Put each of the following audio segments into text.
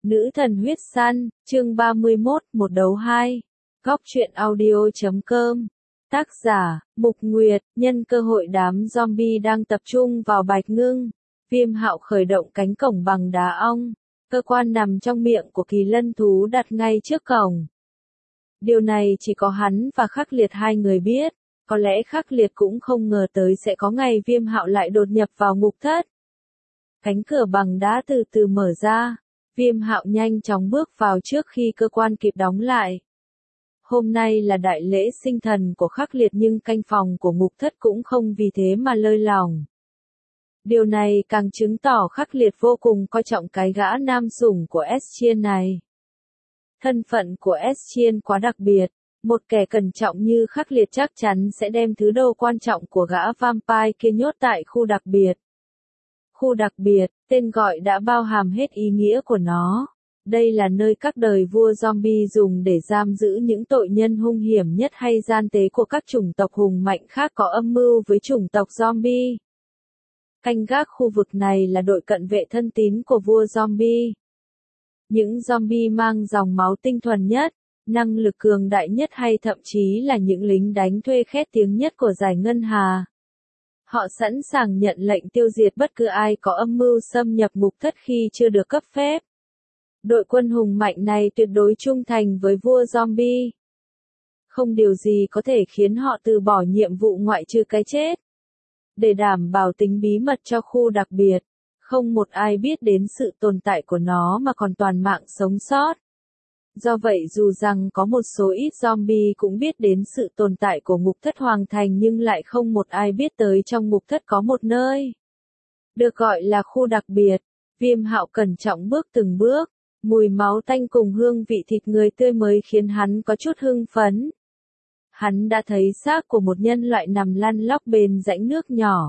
Nữ thần huyết săn, chương 31, một đấu hai. Góc truyện audio.com. Tác giả, Mục Nguyệt, nhân cơ hội đám zombie đang tập trung vào Bạch Ngưng. Viêm Hạo khởi động cánh cổng bằng đá ong. Cơ quan nằm trong miệng của kỳ lân thú đặt ngay trước cổng. Điều này chỉ có hắn và Khắc Liệt hai người biết. Có lẽ Khắc Liệt cũng không ngờ tới sẽ có ngày Viêm Hạo lại đột nhập vào ngục thất. Cánh cửa bằng đá từ từ mở ra. Viêm Hạo nhanh chóng bước vào trước khi cơ quan kịp đóng lại. Hôm nay là đại lễ sinh thần của Khắc Liệt nhưng canh phòng của ngục thất cũng không vì thế mà lơi lỏng. Điều này càng chứng tỏ Khắc Liệt vô cùng coi trọng cái gã nam sủng của Eschien này. Thân phận của Eschien quá đặc biệt, một kẻ cẩn trọng như Khắc Liệt chắc chắn sẽ đem thứ đồ quan trọng của gã vampire kia nhốt tại khu đặc biệt. Khu đặc biệt, tên gọi đã bao hàm hết ý nghĩa của nó. Đây là nơi các đời vua zombie dùng để giam giữ những tội nhân hung hiểm nhất hay gian tế của các chủng tộc hùng mạnh khác có âm mưu với chủng tộc zombie. Canh gác khu vực này là đội cận vệ thân tín của vua zombie. Những zombie mang dòng máu tinh thuần nhất, năng lực cường đại nhất hay thậm chí là những lính đánh thuê khét tiếng nhất của giải ngân hà. Họ sẵn sàng nhận lệnh tiêu diệt bất cứ ai có âm mưu xâm nhập ngục thất khi chưa được cấp phép. Đội quân hùng mạnh này tuyệt đối trung thành với vua zombie. Không điều gì có thể khiến họ từ bỏ nhiệm vụ ngoại trừ cái chết. Để đảm bảo tính bí mật cho khu đặc biệt, không một ai biết đến sự tồn tại của nó mà còn toàn mạng sống sót. Do vậy dù rằng có một số ít zombie cũng biết đến sự tồn tại của ngục thất hoàng thành nhưng lại không một ai biết tới trong ngục thất có một nơi. Được gọi là khu đặc biệt, Viêm Hạo cẩn trọng bước từng bước, mùi máu tanh cùng hương vị thịt người tươi mới khiến hắn có chút hưng phấn. Hắn đã thấy xác của một nhân loại nằm lăn lóc bên rãnh nước nhỏ.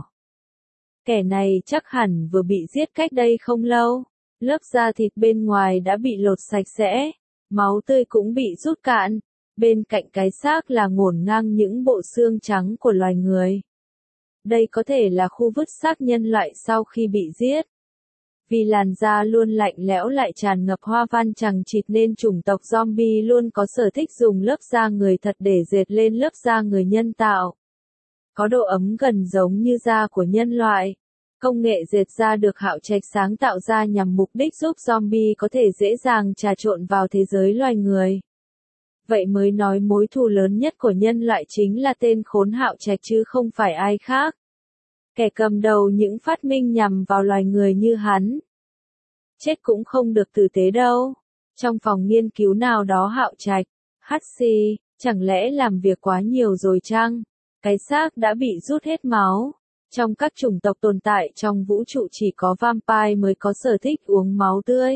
Kẻ này chắc hẳn vừa bị giết cách đây không lâu, lớp da thịt bên ngoài đã bị lột sạch sẽ. Máu tươi cũng bị rút cạn, bên cạnh cái xác là ngổn ngang những bộ xương trắng của loài người. Đây có thể là khu vứt xác nhân loại sau khi bị giết. Vì làn da luôn lạnh lẽo lại tràn ngập hoa văn chằng chịt nên chủng tộc zombie luôn có sở thích dùng lớp da người thật để dệt lên lớp da người nhân tạo. Có độ ấm gần giống như da của nhân loại. Công nghệ dệt da được Hạo Trạch sáng tạo ra nhằm mục đích giúp zombie có thể dễ dàng trà trộn vào thế giới loài người. Vậy mới nói mối thù lớn nhất của nhân loại chính là tên khốn Hạo Trạch chứ không phải ai khác. Kẻ cầm đầu những phát minh nhằm vào loài người như hắn. Chết cũng không được tử tế đâu. Trong phòng nghiên cứu nào đó Hạo Trạch, hắt xì, chẳng lẽ làm việc quá nhiều rồi chăng? Cái xác đã bị rút hết máu. Trong các chủng tộc tồn tại trong vũ trụ chỉ có vampire mới có sở thích uống máu tươi.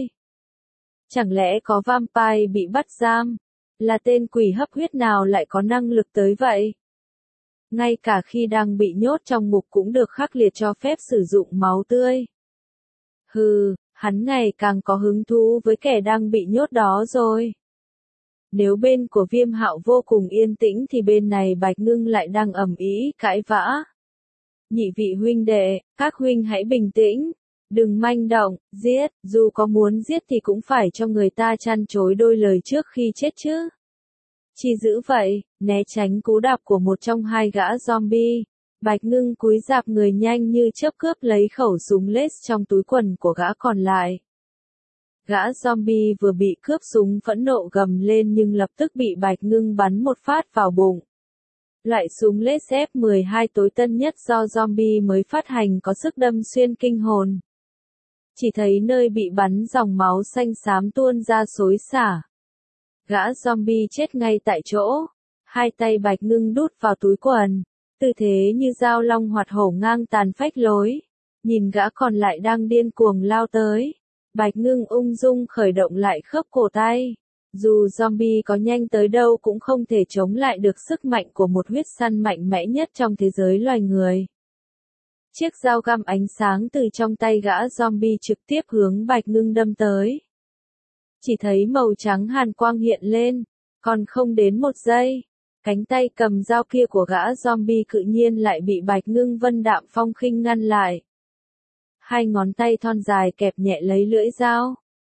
Chẳng lẽ có vampire bị bắt giam? Là tên quỷ hấp huyết nào lại có năng lực tới vậy? Ngay cả khi đang bị nhốt trong ngục cũng được Khắc Liệt cho phép sử dụng máu tươi. Hừ, hắn ngày càng có hứng thú với kẻ đang bị nhốt đó rồi. Nếu bên của Viêm Hạo vô cùng yên tĩnh thì bên này Bạch Ngưng lại đang ầm ĩ cãi vã. Nhị vị huynh đệ, các huynh hãy bình tĩnh, đừng manh động, giết, dù có muốn giết thì cũng phải cho người ta chăn chối đôi lời trước khi chết chứ. Chỉ giữ vậy, né tránh cú đạp của một trong hai gã zombie, Bạch Ngưng cúi rạp người nhanh như chớp cướp lấy khẩu súng lết trong túi quần của gã còn lại. Gã zombie vừa bị cướp súng phẫn nộ gầm lên nhưng lập tức bị Bạch Ngưng bắn một phát vào bụng. Loại súng lết F12 tối tân nhất do zombie mới phát hành có sức đâm xuyên kinh hồn. Chỉ thấy nơi bị bắn dòng máu xanh xám tuôn ra xối xả. Gã zombie chết ngay tại chỗ. Hai tay Bạch Ngưng đút vào túi quần. Tư thế như dao long hoạt hổ ngang tàn phách lối. Nhìn gã còn lại đang điên cuồng lao tới. Bạch Ngưng ung dung khởi động lại khớp cổ tay. Dù zombie có nhanh tới đâu cũng không thể chống lại được sức mạnh của một huyết săn mạnh mẽ nhất trong thế giới loài người. Chiếc dao găm ánh sáng từ trong tay gã zombie trực tiếp hướng Bạch Ngưng đâm tới. Chỉ thấy màu trắng hàn quang hiện lên, còn không đến một giây. Cánh tay cầm dao kia của gã zombie tự nhiên lại bị Bạch Ngưng vân đạm phong khinh ngăn lại. Hai ngón tay thon dài kẹp nhẹ lấy lưỡi dao.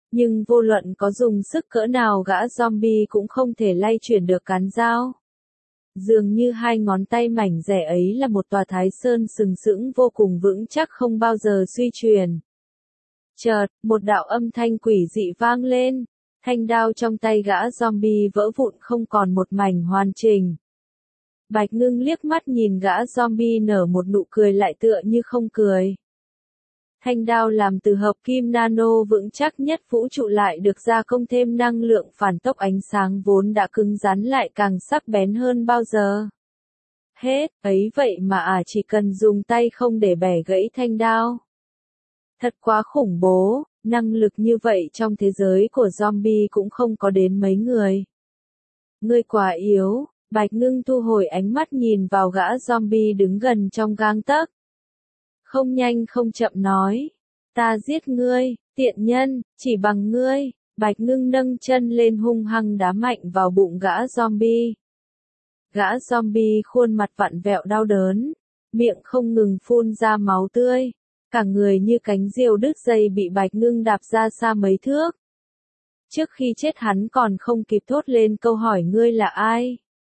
Nhưng vô luận có dùng sức cỡ nào gã zombie cũng không thể lay chuyển được cán dao. Dường như hai ngón tay mảnh rẻ ấy là một tòa Thái Sơn sừng sững vô cùng vững chắc không bao giờ suy chuyển. Chợt, một đạo âm thanh quỷ dị vang lên, thanh đao trong tay gã zombie vỡ vụn không còn một mảnh hoàn chỉnh. Bạch Ngưng liếc mắt nhìn gã zombie nở một nụ cười lại tựa như không cười. Thanh đao làm từ hợp kim nano vững chắc nhất vũ trụ lại được gia công thêm năng lượng phản tốc ánh sáng vốn đã cứng rắn lại càng sắc bén hơn bao giờ. Hết, ấy vậy mà chỉ cần dùng tay không để bẻ gãy thanh đao. Thật quá khủng bố, năng lực như vậy trong thế giới của zombie cũng không có đến mấy người. Ngươi quá yếu, Bạch Ngưng thu hồi ánh mắt nhìn vào gã zombie đứng gần trong gang tấc. Không nhanh không chậm nói, ta giết ngươi, tiện nhân, chỉ bằng ngươi. Bạch Ngưng nâng chân lên hung hăng đá mạnh vào bụng gã zombie. Gã zombie khuôn mặt vặn vẹo đau đớn, miệng không ngừng phun ra máu tươi, cả người như cánh diều đứt dây bị Bạch Ngưng đạp ra xa mấy thước. Trước khi chết hắn còn không kịp thốt lên câu hỏi ngươi là ai?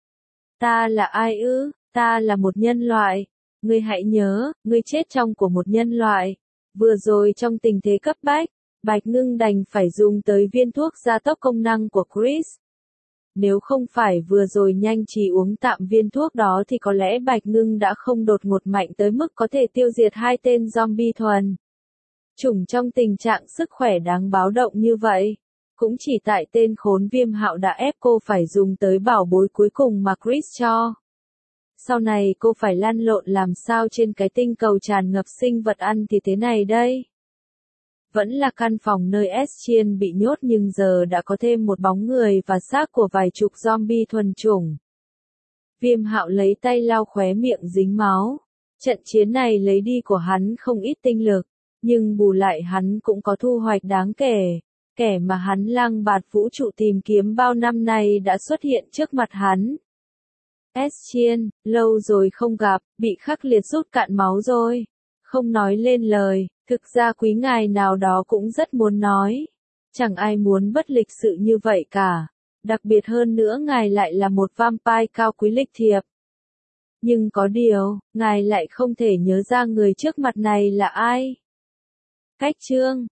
Ta là ai ư? Ta là một nhân loại. Ngươi hãy nhớ, ngươi chết trong của một nhân loại. Vừa rồi trong tình thế cấp bách, Bạch Ngưng đành phải dùng tới viên thuốc gia tốc công năng của Chris. Nếu không phải vừa rồi nhanh trí uống tạm viên thuốc đó thì có lẽ Bạch Ngưng đã không đột ngột mạnh tới mức có thể tiêu diệt hai tên zombie thuần chủng trong tình trạng sức khỏe đáng báo động như vậy. Cũng chỉ tại tên khốn Viêm Hạo đã ép cô phải dùng tới bảo bối cuối cùng mà Chris cho. Sau này cô phải lăn lộn làm sao trên cái tinh cầu tràn ngập sinh vật ăn thì thế này đây. Vẫn là căn phòng nơi Estienne bị nhốt nhưng giờ đã có thêm một bóng người và xác của vài chục zombie thuần chủng. Viêm Hạo lấy tay lau khóe miệng dính máu. Trận chiến này lấy đi của hắn không ít tinh lực, nhưng bù lại hắn cũng có thu hoạch đáng kể. Kẻ mà hắn lang bạt vũ trụ tìm kiếm bao năm nay đã xuất hiện trước mặt hắn. Estienne, lâu rồi không gặp, bị khắc liệt rút cạn máu rồi. Không nói lên lời, thực ra quý ngài nào đó cũng rất muốn nói. Chẳng ai muốn bất lịch sự như vậy cả. Đặc biệt hơn nữa ngài lại là một vampire cao quý lịch thiệp. Nhưng có điều, ngài lại không thể nhớ ra người trước mặt này là ai. Cách chương